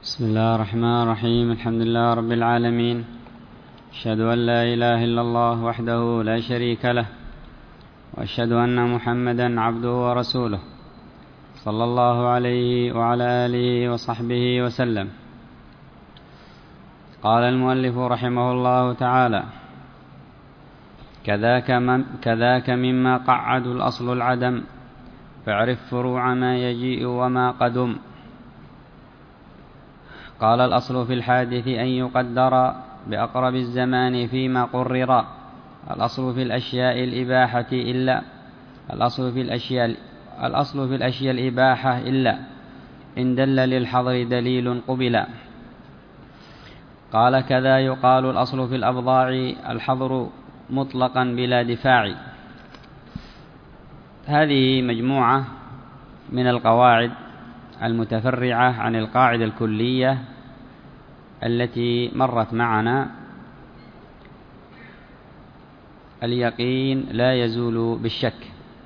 بسم الله الرحمن الرحيم. الحمد لله رب العالمين، أشهد أن لا إله إلا الله وحده لا شريك له، وأشهد أن محمدا عبده ورسوله صلى الله عليه وعلى آله وصحبه وسلم. قال المؤلف رحمه الله تعالى: كذاك مما قعد الأصل العدم، فاعرف فروع ما يجيء وما قدم. قال: الأصل في الحادث أن يقدر بأقرب الزمان فيما قرر. الأصل في الأشياء الإباحة إلا الأصل في الأشياء الإباحة إلا إن دل للحظر دليل قبلا. قال: كذا يقال الأصل في الأبضاع الحظر مطلقا بلا دفاع. هذه مجموعة من القواعد المتفرعة عن القاعدة الكلية التي مرت معنا: اليقين لا يزول بالشك.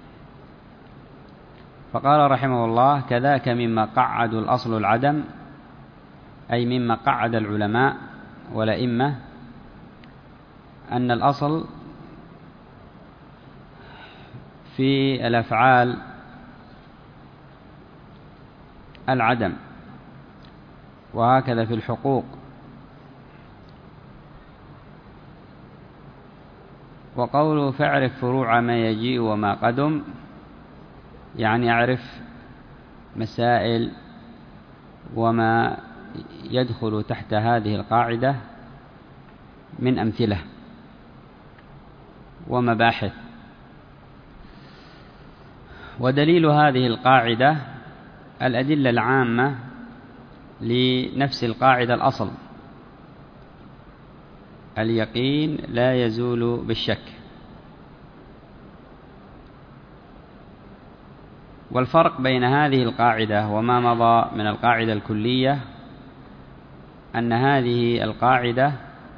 فقال رحمه الله: كذاك مما قعد الأصل العدم، أي مما قعد العلماء والأئمة أن الأصل في الأفعال العدم، وهكذا في الحقوق. وقوله فاعرف فروع ما يجيء وما قدم، يعني اعرف مسائل وما يدخل تحت هذه القاعدة من أمثلة ومباحث. ودليل هذه القاعدة الأدلة العامة لنفس القاعدة الأصل: اليقين لا يزول بالشك. والفرق بين هذه القاعدة وما مضى من القاعدة الكلية أن هذه القاعدة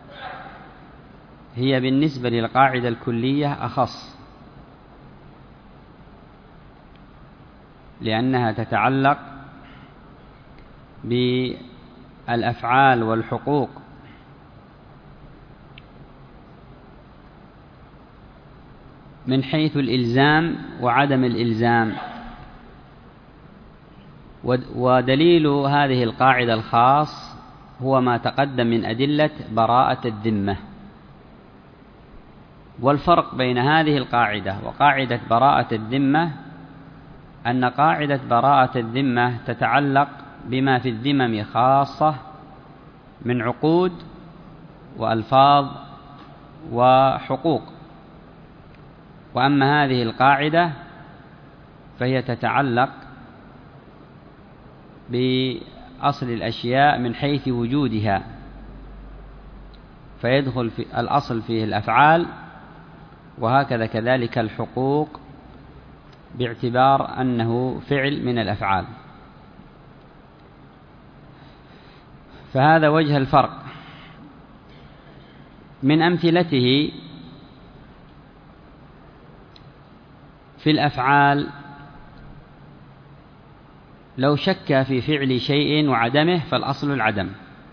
هي بالنسبة للقاعدة الكلية أخص، لأنها تتعلق بالأفعال والحقوق من حيث الإلزام وعدم الإلزام. ودليل هذه القاعدة الخاص هو ما تقدم من أدلة براءة الذمة. والفرق بين هذه القاعدة وقاعدة براءة الذمة أن قاعدة براءة الذمة تتعلق بما في الذمم خاصة من عقود وألفاظ وحقوق، وأما هذه القاعدة فهي تتعلق بأصل الأشياء من حيث وجودها، فيدخل في الأصل فيه الأفعال، وهكذا كذلك الحقوق باعتبار أنه فعل من الأفعال. فهذا وجه الفرق. من أمثلته في الأفعال: لو شك في فعل شيء وعدمه فالأصل العدم.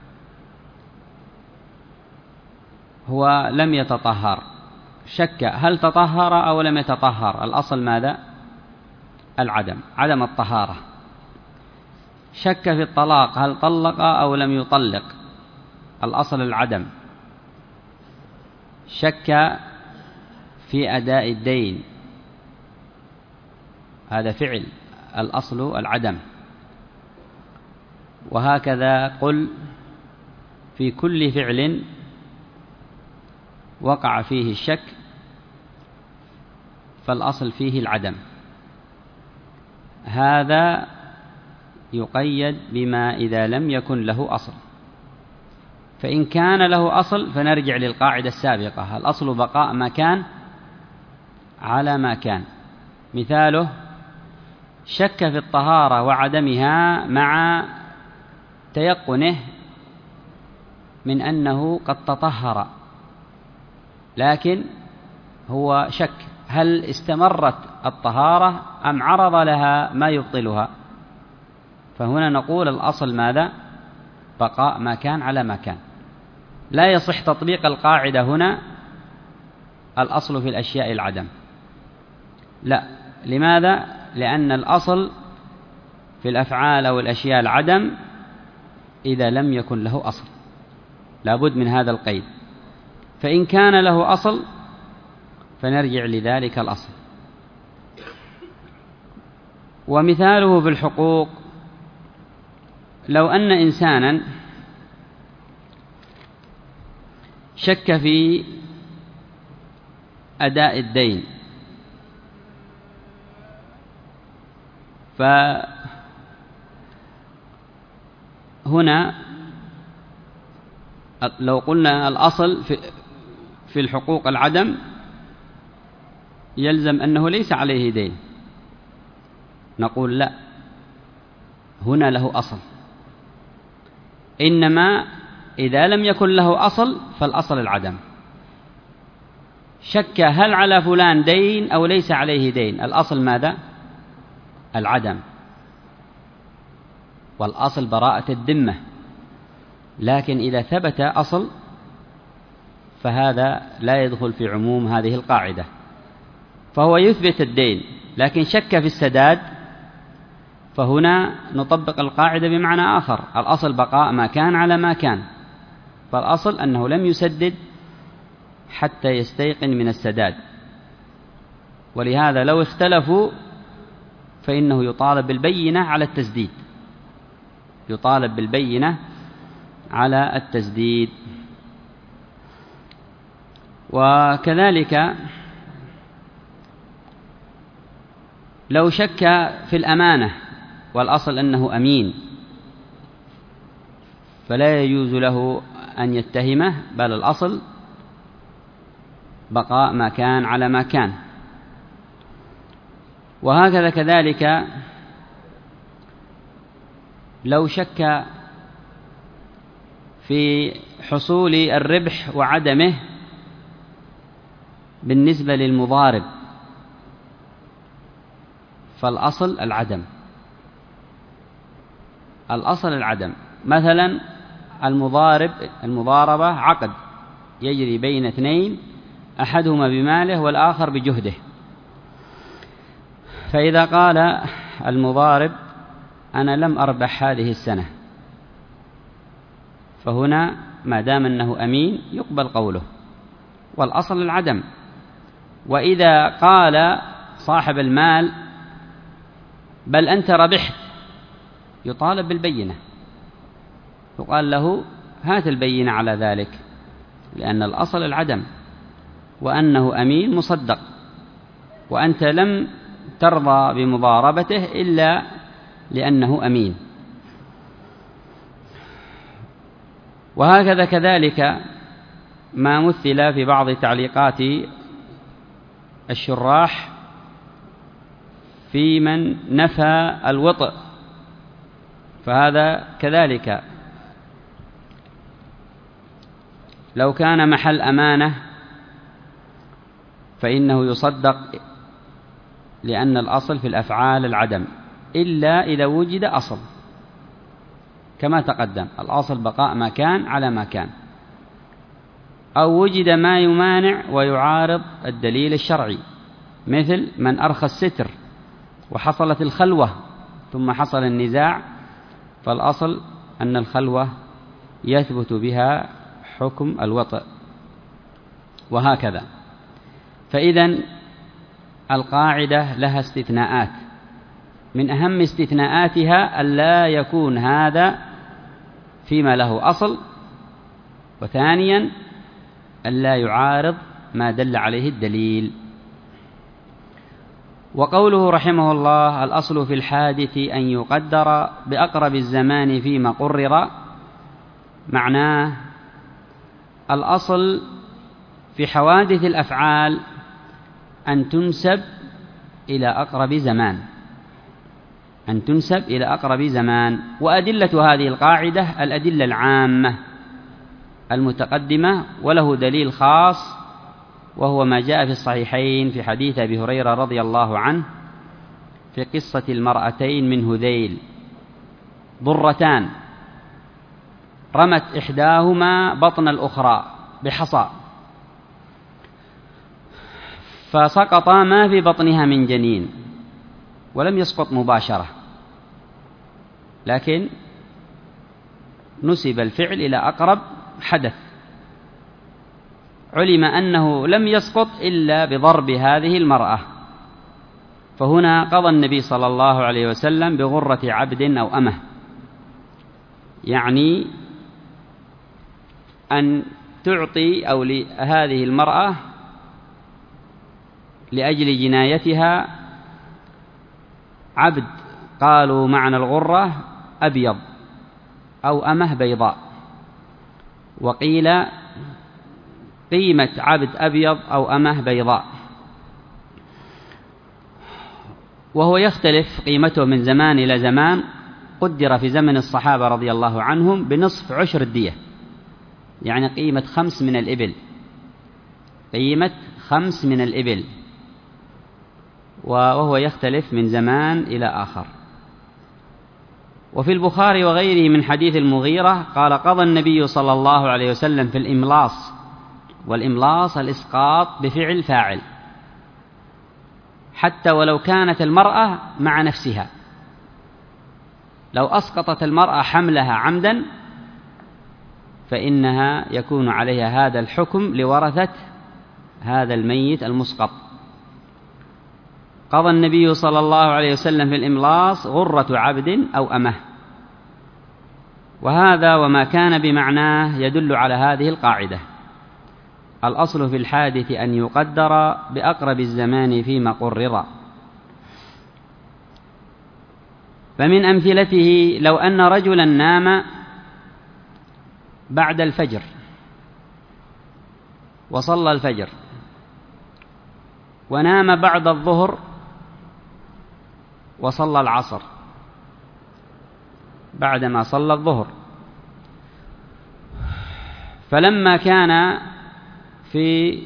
هو لم يتطهر، شك هل تطهر أو لم يتطهر، الأصل ماذا؟ العدم، عدم الطهارة. شك في الطلاق، هل طلق أو لم يطلق، الأصل العدم. شك في أداء الدين، هذا فعل، الأصل العدم. وهكذا قل في كل فعل وقع فيه الشك فالأصل فيه العدم. هذا يقيد بما إذا لم يكن له أصل. فإن كان له أصل فنرجع للقاعدة السابقة: الأصل بقاء ما كان على ما كان. مثاله: شك في الطهارة وعدمها مع تيقنه من أنه قد تطهر، لكن هو شك هل استمرت الطهارة أم عرض لها ما يبطلها. فهنا نقول الأصل ماذا؟ بقاء ما كان على ما كان. لا يصح تطبيق القاعدة هنا الأصل في الأشياء العدم، لا. لماذا؟ لأن الأصل في الأفعال أو الأشياء العدم إذا لم يكن له أصل، لابد من هذا القيد. فإن كان له أصل فنرجع لذلك الأصل. ومثاله في الحقوق: لو أن إنسانا شك في أداء الدين، فهنا لو قلنا الأصل في الحقوق العدم، يلزم أنه ليس عليه دين. نقول لا، هنا له أصل، إنما إذا لم يكن له أصل فالأصل العدم. شك هل على فلان دين أو ليس عليه دين، الأصل ماذا؟ العدم، والأصل براءة الذمة. لكن إذا ثبت أصل فهذا لا يدخل في عموم هذه القاعدة، فهو يثبت الدين لكن شك في السداد، فهنا نطبق القاعدة بمعنى آخر: الأصل بقاء ما كان على ما كان، فالأصل أنه لم يسدد حتى يستيقن من السداد. ولهذا لو اختلفوا فإنه يطالب بالبينة على التسديد، يطالب بالبينة على التسديد. وكذلك لو شك في الأمانة والأصل أنه أمين، فلا يجوز له أن يتهمه، بل الأصل بقاء ما كان على ما كان. وهكذا كذلك لو شك في حصول الربح وعدمه بالنسبة للمضارب، فالأصل العدم، الأصل العدم. مثلا المضاربة عقد يجري بين اثنين، أحدهما بماله والآخر بجهده، فإذا قال المضارب أنا لم أربح هذه السنة، فهنا ما دام أنه أمين يقبل قوله، والأصل العدم. وإذا قال صاحب المال بل أنت ربحت، يطالب بالبينة، يقال له هات البينة على ذلك، لأن الأصل العدم وأنه أمين مصدق، وأنت لم ترضى بمضاربته إلا لأنه أمين. وهكذا كذلك ما مثل في بعض تعليقات الشراح في من نفى الوطء، فهذا كذلك لو كان محل أمانة فإنه يصدق، لأن الأصل في الأفعال العدم إلا إذا وجد أصل، كما تقدم الأصل بقاء ما كان على ما كان، أو وجد ما يمانع ويعارض الدليل الشرعي، مثل من أرخى الستر وحصلت الخلوة ثم حصل النزاع، فالأصل أن الخلوة يثبت بها حكم الوطء، وهكذا. فإذن القاعدة لها استثناءات، من أهم استثناءاتها ألا يكون هذا فيما له أصل، وثانيا ألا يعارض ما دل عليه الدليل. وقوله رحمه الله الأصل في الحادث أن يقدر بأقرب الزمان فيما قرر، معناه الأصل في حوادث الأفعال أن تنسب إلى أقرب زمان، أن تنسب إلى أقرب زمان. وأدلة هذه القاعدة الأدلة العامة المتقدمة، وله دليل خاص وهو ما جاء في الصحيحين في حديث أبي هريرة رضي الله عنه في قصة المرأتين من هذيل ضرتان، رمت إحداهما بطن الأخرى بحصى فسقط ما في بطنها من جنين، ولم يسقط مباشرة، لكن نسب الفعل إلى أقرب حدث، علم أنه لم يسقط إلا بضرب هذه المرأة، فهنا قضى النبي صلى الله عليه وسلم بغرة عبد أو أمة، يعني أن تعطي أو لهذه المرأة لأجل جنايتها عبد، قالوا معنى الغرة أبيض أو أمة بيضاء، وقيل قيمة عبد أبيض أو أمة بيضاء، وهو يختلف قيمته من زمان إلى زمان. قدر في زمن الصحابة رضي الله عنهم بنصف عشر الدية، يعني قيمة 5 من الإبل، قيمة 5 من الإبل، وهو يختلف من زمان إلى آخر. وفي البخاري وغيره من حديث المغيرة قال قضى النبي صلى الله عليه وسلم في الإملاص، والإملاص الإسقاط بفعل فاعل، حتى ولو كانت المرأة مع نفسها، لو أسقطت المرأة حملها عمدا فإنها يكون عليها هذا الحكم لورثة هذا الميت المسقط. قضى النبي صلى الله عليه وسلم في الإملاص غرة عبد أو أمة، وهذا وما كان بمعناه يدل على هذه القاعدة: الأصل في الحادث أن يقدر بأقرب الزمان فيما قرر. فمن أمثلته لو أن رجلا نام بعد الفجر وصلى الفجر، ونام بعد الظهر وصلى العصر بعدما صلى الظهر، فلما كان في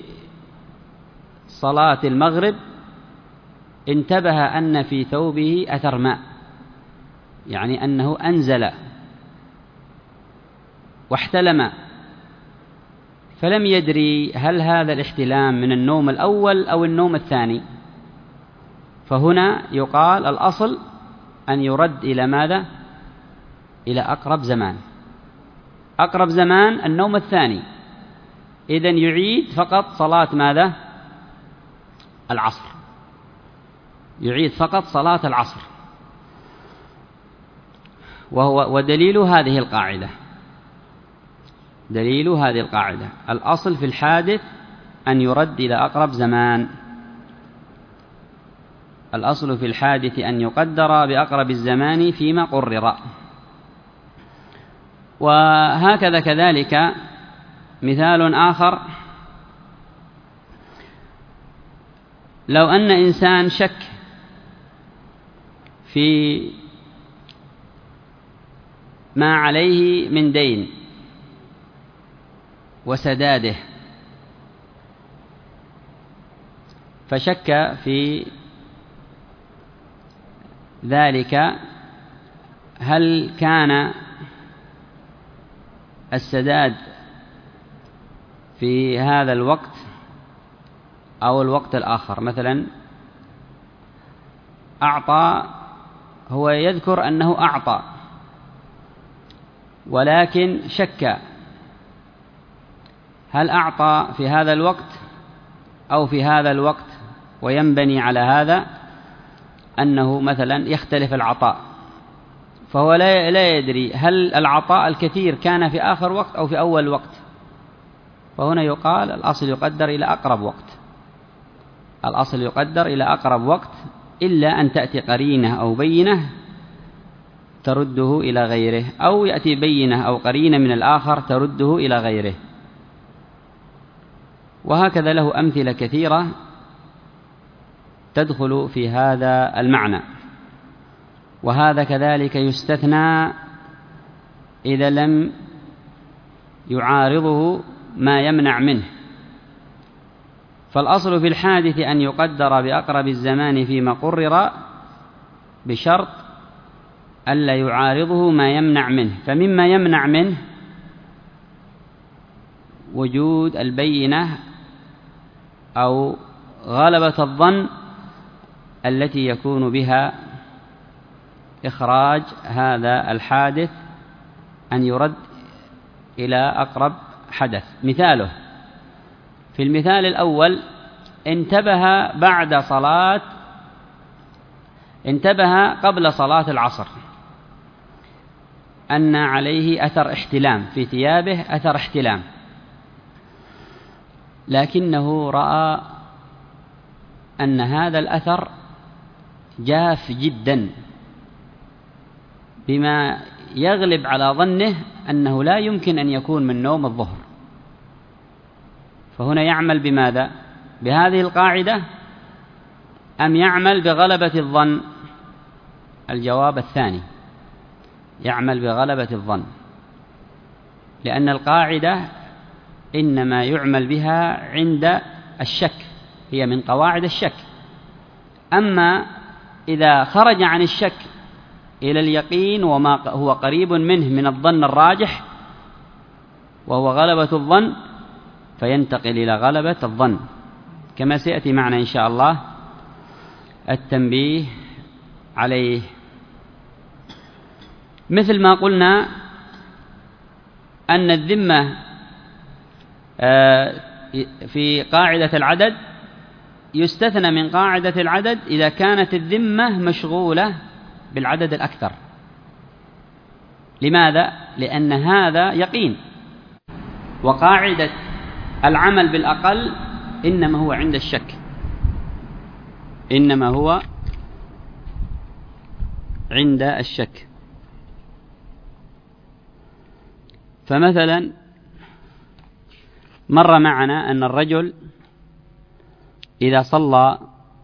صلاة المغرب انتبه أن في ثوبه أثر ماء، يعني أنه أنزل واحتلم، فلم يدري هل هذا الاحتلام من النوم الأول أو النوم الثاني، فهنا يقال الأصل أن يرد إلى ماذا؟ إلى أقرب زمان. أقرب زمان النوم الثاني، إذن يعيد فقط صلاة ماذا؟ العصر، يعيد فقط صلاة العصر. ودليل هذه القاعدة، دليل هذه القاعدة الأصل في الحادث أن يرد إلى أقرب زمان، الأصل في الحادث أن يقدر بأقرب الزمان فيما قرر. وهكذا كذلك مثال آخر: لو أن إنسان شك في ما عليه من دين وسداده، فشك في ذلك هل كان السداد في هذا الوقت أو الوقت الآخر. مثلا أعطى، هو يذكر أنه أعطى، ولكن شك هل أعطى في هذا الوقت أو في هذا الوقت، وينبني على هذا أنه مثلا يختلف العطاء، فهو لا يدري هل العطاء الكثير كان في آخر وقت أو في أول وقت، فهنا يقال الأصل يقدر إلى أقرب وقت، الأصل يقدر إلى أقرب وقت، إلا أن تأتي قرينة أو بينة ترده إلى غيره، أو يأتي بينة أو قرينة من الآخر ترده إلى غيره. وهكذا له أمثلة كثيرة تدخل في هذا المعنى. وهذا كذلك يستثنى إذا لم يعارضه ما يمنع منه. فالأصل في الحادث أن يقدر بأقرب الزمان فيما قرر بشرط ألا يعارضه ما يمنع منه. فمما يمنع منه وجود البينة أو غلبة الظن التي يكون بها إخراج هذا الحادث أن يرد إلى أقرب حدث. مثاله: في المثال الأول انتبه قبل صلاة العصر أن عليه أثر احتلام في ثيابه، أثر احتلام، لكنه رأى أن هذا الأثر جاف جدا بما يغلب على ظنه أنه لا يمكن أن يكون من نوم الظهر. فهنا يعمل بماذا؟ بهذه القاعدة أم يعمل بغلبة الظن؟ الجواب الثاني، يعمل بغلبة الظن، لأن القاعدة إنما يعمل بها عند الشك، هي من قواعد الشك. أما إذا خرج عن الشك إلى اليقين وما هو قريب منه من الظن الراجح وهو غلبة الظن، فينتقل إلى غلبة الظن، كما سيأتي معنا إن شاء الله التنبيه عليه. مثل ما قلنا أن الذمة في قاعدة العدد يستثنى من قاعدة العدد إذا كانت الذمة مشغولة بالعدد الأكثر. لماذا؟ لأن هذا يقين، وقاعدة العمل بالأقل إنما هو عند الشك، إنما هو عند الشك. فمثلا مر معنا أن الرجل إذا صلى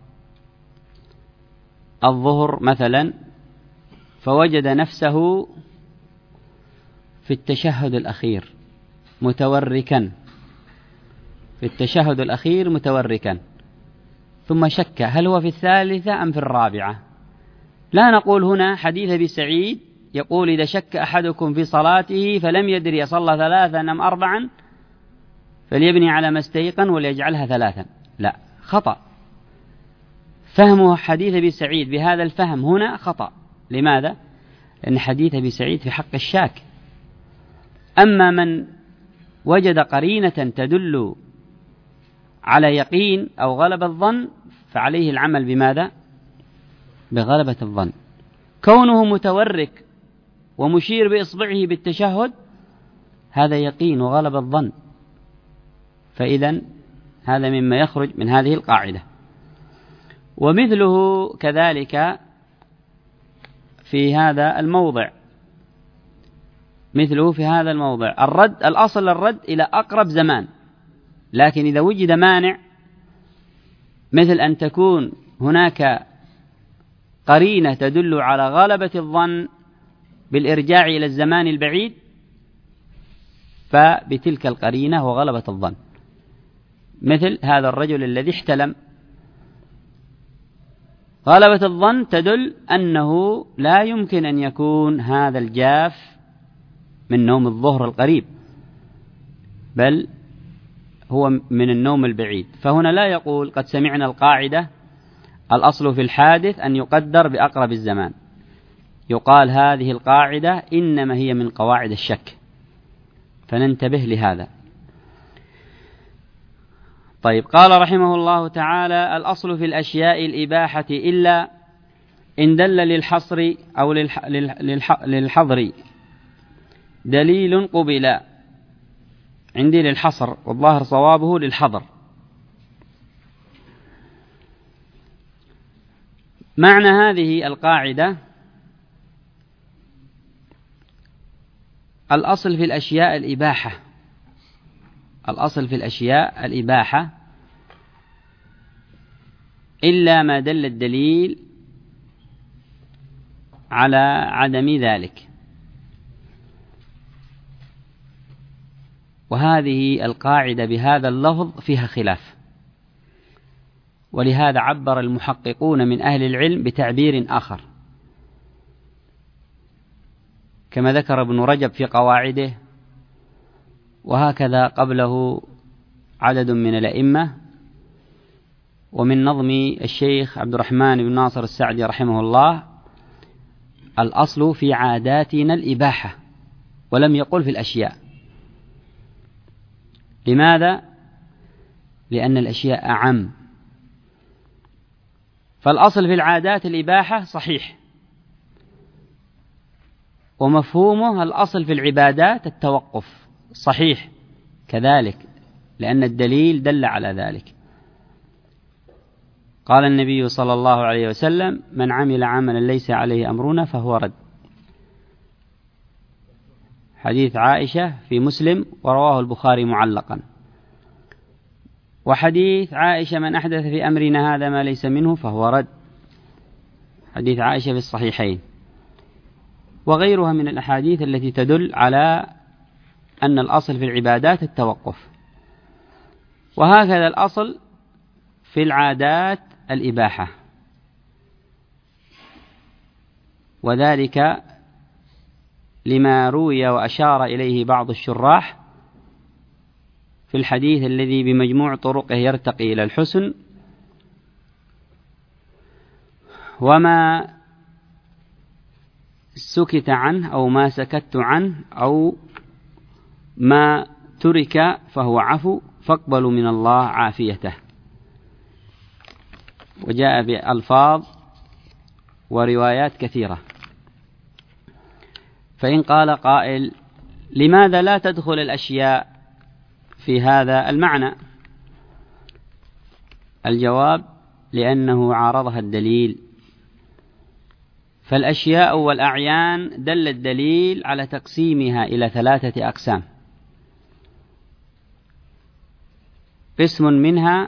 الظهر مثلا فوجد نفسه في التشهد الأخير متوركا، في التشهد الأخير متوركا، ثم شك هل هو في الثالثة أم في الرابعة. لا نقول هنا حديث أبي سعيد يقول: إذا شك أحدكم في صلاته فلم يدري يصلى ثلاثا أم أربعا فليبني على ما استيقن وليجعلها ثلاثا. لا، خطأ. فهمه حديث أبي سعيد بهذا الفهم هنا خطأ. لماذا؟ لأن حديث أبي سعيد في حق الشاك. أما من وجد قرينة تدل على يقين أو غلب الظن فعليه العمل بماذا؟ بغلبة الظن. كونه متورك ومشير بإصبعه بالتشهد هذا يقين وغلب الظن، فإذا هذا مما يخرج من هذه القاعدة. ومثله كذلك في هذا الموضع، مثله في هذا الموضع الأصل الرد إلى أقرب زمان، لكن إذا وجد مانع مثل أن تكون هناك قرينة تدل على غلبة الظن بالإرجاع إلى الزمان البعيد، فبتلك القرينة هو غلبة الظن. مثل هذا الرجل الذي احتلم، غلبة الظن تدل أنه لا يمكن أن يكون هذا الجاف من نوم الظهر القريب، بل هو من النوم البعيد. فهنا لا يقول قد سمعنا القاعدة الأصل في الحادث أن يقدر بأقرب الزمان، يقال هذه القاعدة إنما هي من قواعد الشك، فننتبه لهذا. طيب، قال رحمه الله تعالى: الأصل في الأشياء الإباحة إلا إن دل للحصر أو للحظر دليل قبل. عندي للحصر، والظاهر صوابه للحظر. معنى هذه القاعدة: الأصل في الأشياء الإباحة، الأصل في الأشياء الإباحة إلا ما دل الدليل على عدم ذلك. وهذه القاعدة بهذا اللفظ فيها خلاف، ولهذا عبر المحققون من أهل العلم بتعبير آخر، كما ذكر ابن رجب في قواعده وهكذا قبله عدد من الأئمة. ومن نظم الشيخ عبد الرحمن بن ناصر السعدي رحمه الله: الأصل في عاداتنا الإباحة، ولم يقل في الأشياء. لماذا؟ لأن الأشياء أعم. فالأصل في العادات الإباحة صحيح، ومفهومه الأصل في العبادات التوقف صحيح كذلك، لأن الدليل دل على ذلك. قال النبي صلى الله عليه وسلم: من عمل عملا ليس عليه أمرنا فهو رد. حديث عائشة في مسلم، ورواه البخاري معلقا. وحديث عائشة: من أحدث في أمرنا هذا ما ليس منه فهو رد. حديث عائشة في الصحيحين. وغيرها من الأحاديث التي تدل على أن الأصل في العبادات التوقف. وهكذا الأصل في العادات الإباحة، وذلك لما روي وأشار إليه بعض الشراح في الحديث الذي بمجموع طرقه يرتقي إلى الحسن: وما سكت عنه أو ما سكت عنه أو ما ترك فهو عفو، فاقبلوا من الله عافيته. وجاء بألفاظ وروايات كثيرة. فإن قال قائل: لماذا لا تدخل الأشياء في هذا المعنى؟ الجواب: لأنه عارضها الدليل. فالأشياء والأعيان دل الدليل على تقسيمها إلى 3 أقسام. قسم منها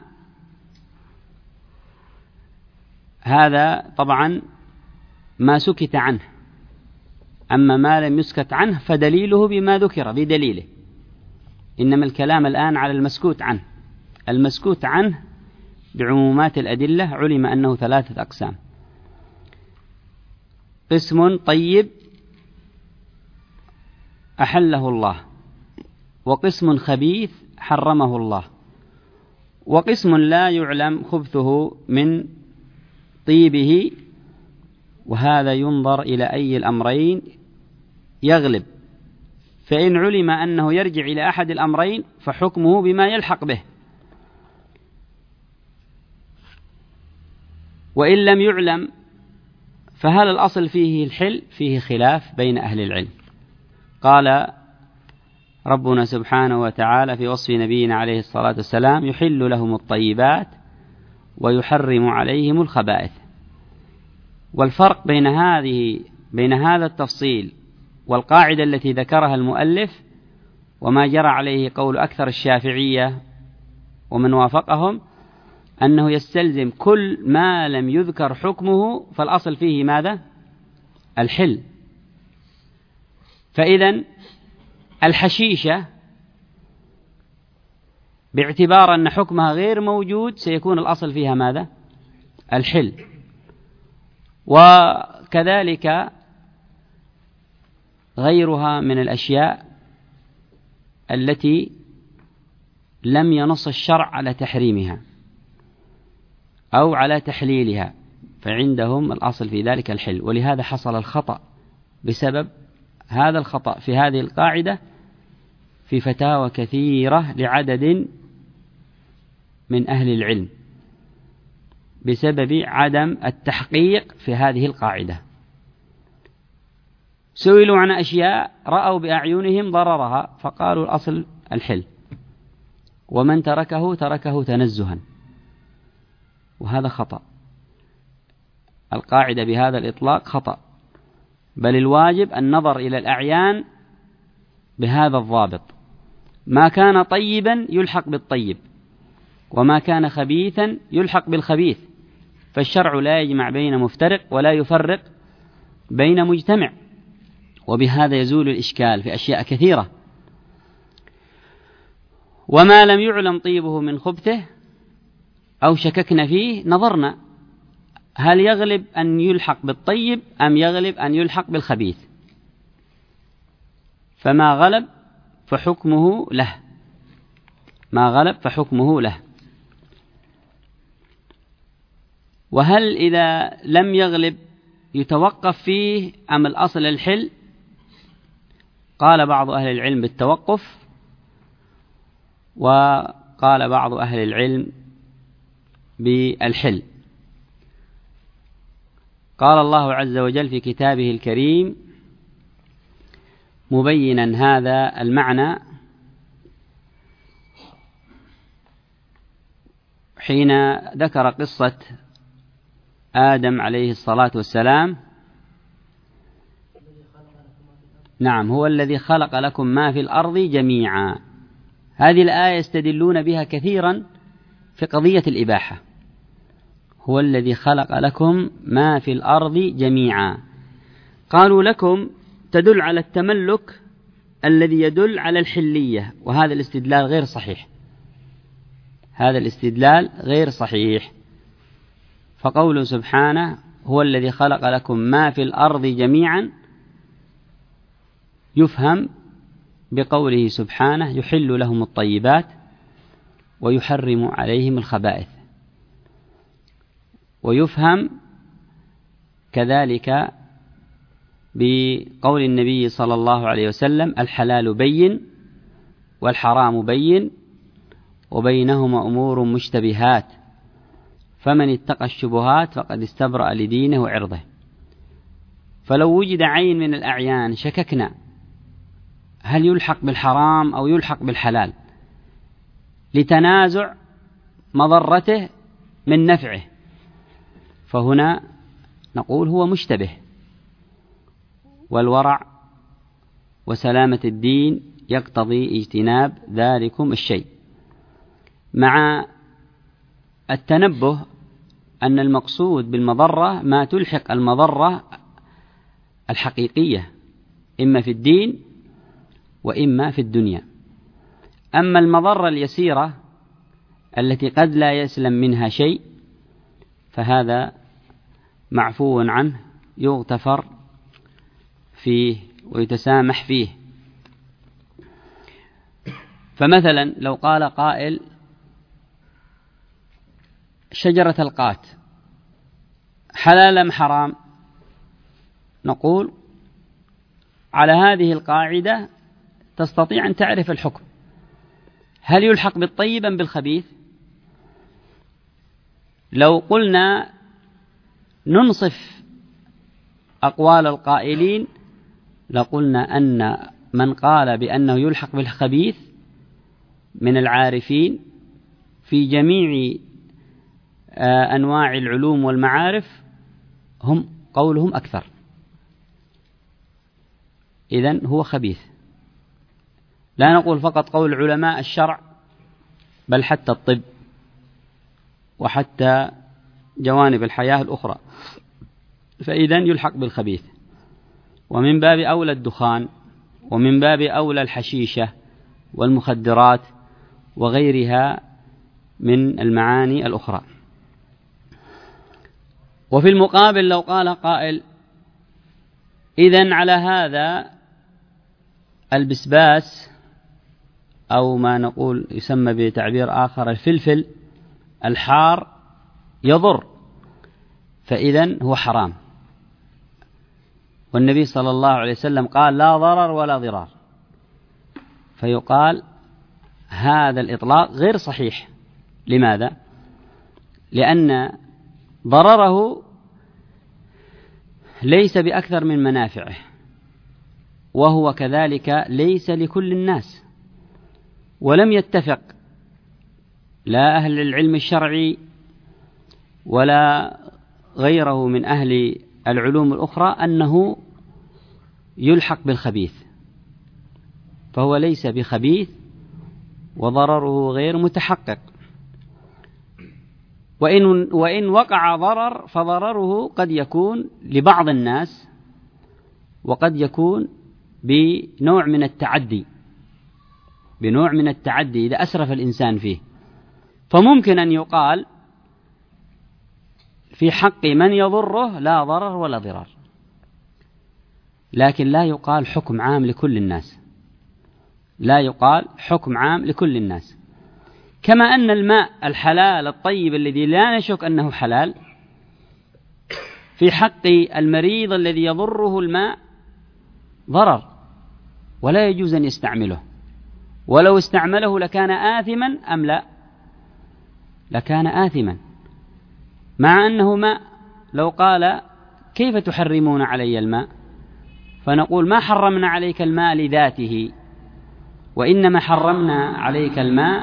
هذا طبعا ما سكت عنه، أما ما لم يسكت عنه فدليله بما ذكر بدليله. إنما الكلام الآن على المسكوت عنه. المسكوت عنه بعمومات الأدلة علم أنه 3 أقسام: قسم طيب أحله الله، وقسم خبيث حرمه الله، وقسم لا يعلم خبثه من طيبه، وهذا ينظر إلى أي الأمرين يغلب. فإن علم أنه يرجع إلى أحد الأمرين فحكمه بما يلحق به، وإن لم يعلم فهل الأصل فيه الحل؟ فيه خلاف بين أهل العلم. قال ربنا سبحانه وتعالى في وصف نبينا عليه الصلاة والسلام: يحل لهم الطيبات ويحرم عليهم الخبائث. والفرق بين هذا التفصيل والقاعدة التي ذكرها المؤلف وما جرى عليه قول أكثر الشافعية ومن وافقهم أنه يستلزم كل ما لم يذكر حكمه فالأصل فيه ماذا؟ الحل. فإذن الحشيشة باعتبار أن حكمها غير موجود سيكون الأصل فيها ماذا؟ الحل. وكذلك غيرها من الأشياء التي لم ينص الشرع على تحريمها أو على تحليلها، فعندهم الأصل في ذلك الحل. ولهذا حصل الخطأ بسبب هذا الخطأ في هذه القاعدة في فتاوى كثيرة لعدد من أهل العلم بسبب عدم التحقيق في هذه القاعدة. سئلوا عن أشياء رأوا بأعينهم ضررها فقالوا الأصل الحل، ومن تركه تنزها، وهذا خطأ. القاعدة بهذا الإطلاق خطأ، بل الواجب النظر إلى الأعيان بهذا الضابط: ما كان طيبا يلحق بالطيب، وما كان خبيثا يلحق بالخبيث. فالشرع لا يجمع بين مفترق ولا يفرق بين مجتمع، وبهذا يزول الإشكال في أشياء كثيرة. وما لم يعلم طيبه من خبثه أو شككنا فيه نظرنا هل يغلب أن يلحق بالطيب أم يغلب أن يلحق بالخبيث، فما غلب فحكمه له، ما غلب فحكمه له. وهل إذا لم يغلب يتوقف فيه أم الأصل الحل؟ قال بعض أهل العلم بالتوقف، وقال بعض أهل العلم بالحل. قال الله عز وجل في كتابه الكريم مبينا هذا المعنى حين ذكر قصة آدم عليه الصلاة والسلام. نعم، هو الذي خلق لكم ما في الأرض جميعا. هذه الآية يستدلون بها كثيرا في قضية الإباحة. هو الذي خلق لكم ما في الأرض جميعا. قالوا لكم تدل على التملك الذي يدل على الحلية، وهذا الاستدلال غير صحيح. هذا الاستدلال غير صحيح. فقوله سبحانه هو الذي خلق لكم ما في الأرض جميعا يفهم بقوله سبحانه يحل لهم الطيبات ويحرم عليهم الخبائث، ويفهم كذلك بقول النبي صلى الله عليه وسلم الحلال بين والحرام بين وبينهما أمور مشتبهات فمن اتقى الشبهات فقد استبرأ لدينه وعرضه. فلو وجد عين من الأعيان شككنا هل يلحق بالحرام أو يلحق بالحلال لتنازع مضرته من نفعه، فهنا نقول هو مشتبه، والورع وسلامة الدين يقتضي اجتناب ذلكم الشيء، مع التنبه أن المقصود بالمضرة ما تلحق المضرة الحقيقية إما في الدين وإما في الدنيا. أما المضرة اليسيرة التي قد لا يسلم منها شيء فهذا معفو عنه يغتفر فيه ويتسامح فيه. فمثلا لو قال قائل شجرة القات حلال أم حرام؟ نقول على هذه القاعدة تستطيع أن تعرف الحكم، هل يلحق بالطيب أم بالخبيث؟ لو قلنا ننصف أقوال القائلين لقلنا أن من قال بأنه يلحق بالخبيث من العارفين في جميع أنواع العلوم والمعارف هم قولهم أكثر، إذن هو خبيث. لا نقول فقط قول علماء الشرع بل حتى الطب وحتى جوانب الحياة الأخرى، فإذن يلحق بالخبيث. ومن باب أولى الدخان، ومن باب أولى الحشيشة والمخدرات وغيرها من المعاني الأخرى. وفي المقابل لو قال قائل إذن على هذا البسباس أو ما نقول يسمى بتعبير آخر الفلفل الحار يضر، فإذن هو حرام، والنبي صلى الله عليه وسلم قال لا ضرر ولا ضرار، فيقال هذا الإطلاق غير صحيح. لماذا؟ لأن ضرره ليس بأكثر من منافعه، وهو كذلك ليس لكل الناس، ولم يتفق لا أهل العلم الشرعي ولا غيره من أهل العلوم الأخرى أنه يلحق بالخبيث، فهو ليس بخبيث وضرره غير متحقق. وإن وقع ضرر فضرره قد يكون لبعض الناس وقد يكون بنوع من التعدي إذا أسرف الإنسان فيه، فممكن أن يقال في حق من يضره لا ضرر ولا ضرار، لكن لا يقال حكم عام لكل الناس، لا يقال حكم عام لكل الناس. كما أن الماء الحلال الطيب الذي لا نشك أنه حلال في حق المريض الذي يضره الماء ضرر ولا يجوز أن يستعمله، ولو استعمله لكان آثما أم لا؟ لكان آثما، مع أنه ماء. لو قال كيف تحرمون علي الماء؟ فنقول ما حرمنا عليك الماء لذاته، وإنما حرمنا عليك الماء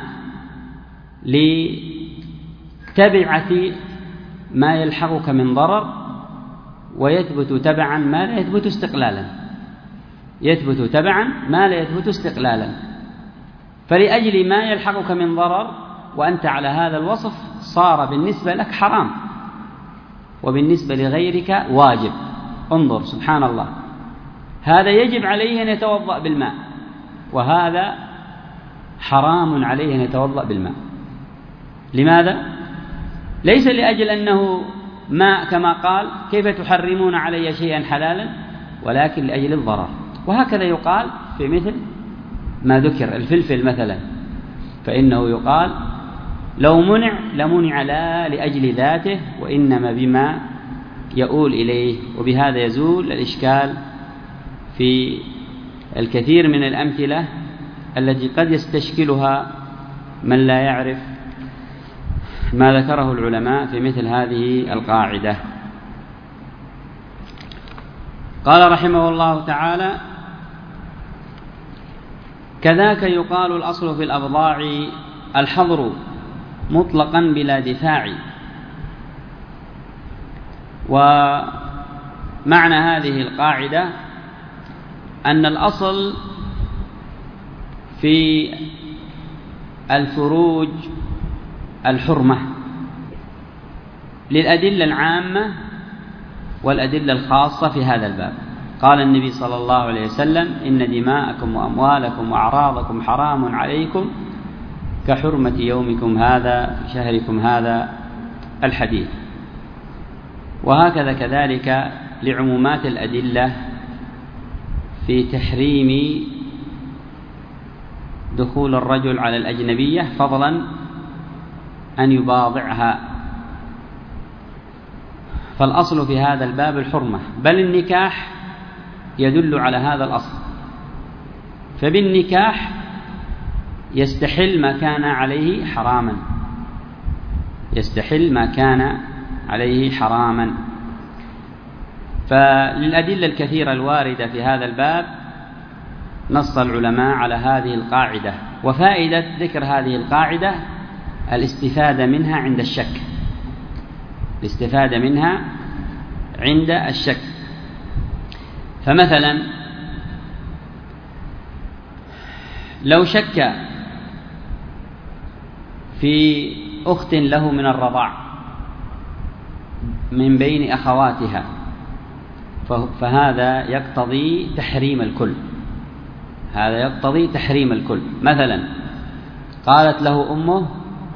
لتبعة ما يلحقك من ضرر ويثبت تبعا ما لا يثبت استقلالا، يثبت تبعا ما لا يثبت استقلالا. فلأجل ما يلحقك من ضرر وأنت على هذا الوصف صار بالنسبة لك حرام، وبالنسبة لغيرك واجب. انظر سبحان الله، هذا يجب عليه أن يتوضأ بالماء، وهذا حرام عليه أن يتوضأ بالماء. لماذا؟ ليس لأجل أنه ماء كما قال كيف تحرمون علي شيئا حلالا، ولكن لأجل الضرر. وهكذا يقال في مثل ما ذكر الفلفل مثلا، فإنه يقال لو منع لمنع لا لأجل ذاته وإنما بما يؤول إليه. وبهذا يزول الإشكال في الكثير من الأمثلة التي قد يستشكلها من لا يعرف ما ذكره العلماء في مثل هذه القاعدة. قال رحمه الله تعالى: كذاك يقال الأصل في الأبضاع الحظر مطلقا بلا دفاع. ومعنى هذه القاعدة أن الأصل في الفروج الحرمة للأدلة العامة والأدلة الخاصة في هذا الباب. قال النبي صلى الله عليه وسلم: إن دماءكم وأموالكم وأعراضكم حرام عليكم كحرمة يومكم هذا في شهركم هذا، الحديث. وهكذا كذلك لعمومات الأدلة في تحريم دخول الرجل على الأجنبية فضلا أن يباضعها. فالأصل في هذا الباب الحرمة، بل النكاح يدل على هذا الأصل. فبالنكاح يستحل ما كان عليه حراما، يستحل ما كان عليه حراما. فللأدلة الكثيرة الواردة في هذا الباب نص العلماء على هذه القاعدة. وفائدة ذكر هذه القاعدة الاستفادة منها عند الشك، الاستفادة منها عند الشك. فمثلا لو شك في أخت له من الرضاع من بين أخواتها، فهذا يقتضي تحريم الكل، هذا يقتضي تحريم الكل. مثلا قالت له أمه: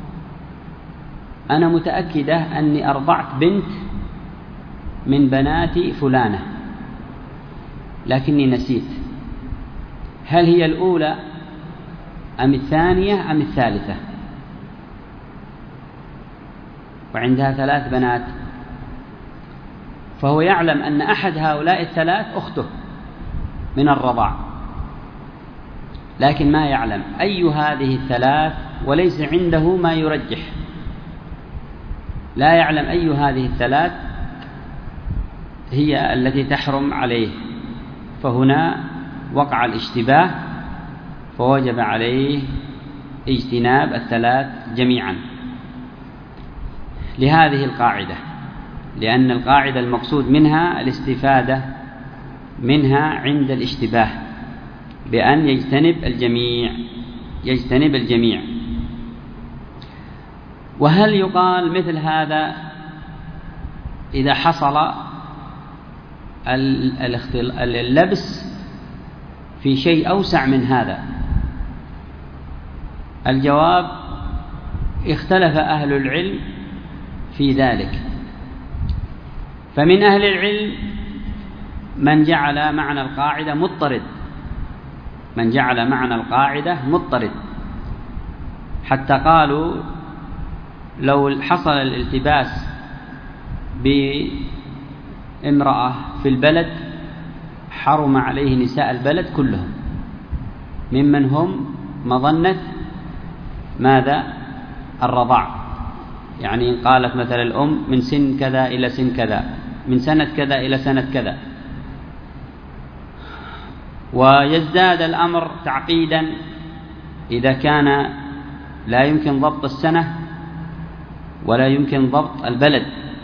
أنا متأكدة أني أرضعت بنت من بنات فلانة لكني نسيت، هل هي الأولى أم الثانية أم الثالثة؟ وعندها 3 بنات، فهو يعلم أن أحد هؤلاء ال3 أخته من الرضاع، لكن ما يعلم أي هذه ال3، وليس عنده ما يرجح، لا يعلم أي هذه ال3 هي التي تحرم عليه. فهنا وقع الاشتباه، فوجب عليه اجتناب ال3 جميعا لهذه القاعدة، لأن القاعدة المقصود منها الاستفادة منها عند الاشتباه بأن يجتنب الجميع، يجتنب الجميع. وهل يقال مثل هذا إذا حصل اللبس في شيء أوسع من هذا؟ الجواب: اختلف أهل العلم في ذلك. فمن أهل العلم من جعل معنى القاعدة مضطرد، من جعل معنى القاعدة مضطرد، حتى قالوا لو حصل الالتباس بامرأة في البلد حرم عليه نساء البلد كلهم، ممن هم مظنة ماذا؟ الرضاع. يعني قالت مثلا الأم من سن كذا إلى سن كذا، من سنة كذا إلى سنة كذا. ويزداد الأمر تعقيدا إذا كان لا يمكن ضبط السنة ولا يمكن ضبط البلد.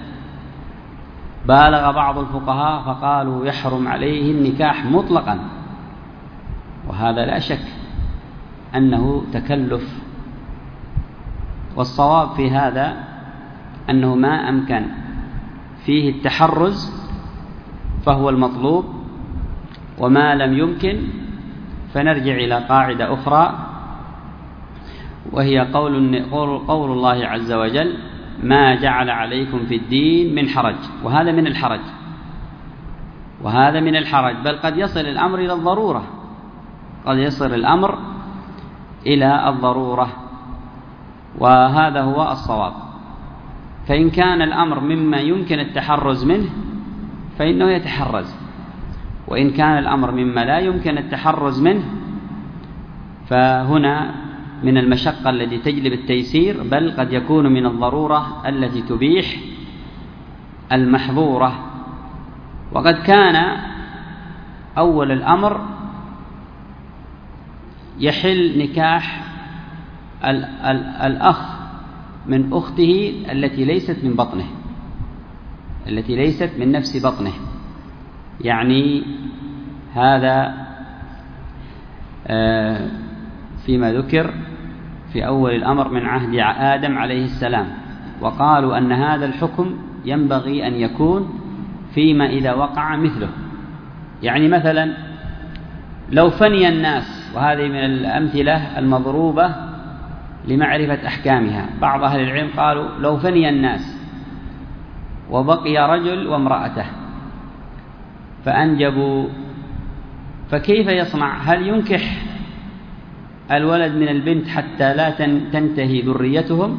بالغ بعض الفقهاء فقالوا يحرم عليه النكاح مطلقا، وهذا لا شك أنه تكلف. والصواب في هذا أنه ما أمكن فيه التحرز فهو المطلوب، وما لم يمكن فنرجع إلى قاعدة أخرى، وهي قول الله عز وجل ما جعل عليكم في الدين من حرج. وهذا من الحرج، وهذا من الحرج، بل قد يصل الأمر إلى الضرورة، قد يصل الأمر إلى الضرورة، وهذا هو الصواب. فإن كان الأمر مما يمكن التحرز منه فإنه يتحرز، وإن كان الأمر مما لا يمكن التحرز منه فهنا من المشقة التي تجلب التيسير، بل قد يكون من الضرورة التي تبيح المحظورة. وقد كان أول الأمر يحل نكاح الأخ من أخته التي ليست من بطنه، التي ليست من نفس بطنه. يعني هذا فيما ذكر في أول الأمر من عهد آدم عليه السلام، وقالوا أن هذا الحكم ينبغي أن يكون فيما إذا وقع مثله. يعني مثلا لو فني الناس، وهذه من الأمثلة المضروبة لمعرفة أحكامها، بعض أهل العلم قالوا لو فني الناس وبقي رجل وامرأته فأنجبوا، فكيف يصنع؟ هل ينكح الولد من البنت حتى لا تنتهي ذريتهم؟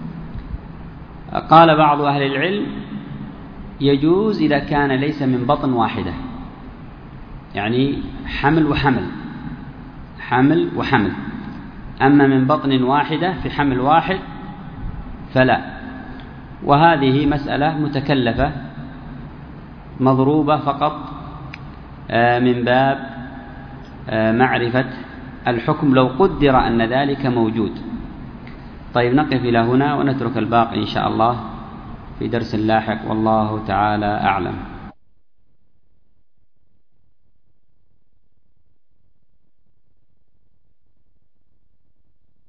قال بعض أهل العلم يجوز إذا كان ليس من بطن واحدة، يعني حمل وحمل، حمل وحمل. أما من بطن واحدة في حمل واحد فلا. وهذه مسألة متكلفة مضروبة فقط من باب معرفة الحكم لو قدر أن ذلك موجود. طيب نقف إلى هنا ونترك الباقي إن شاء الله في درس لاحق، والله تعالى أعلم.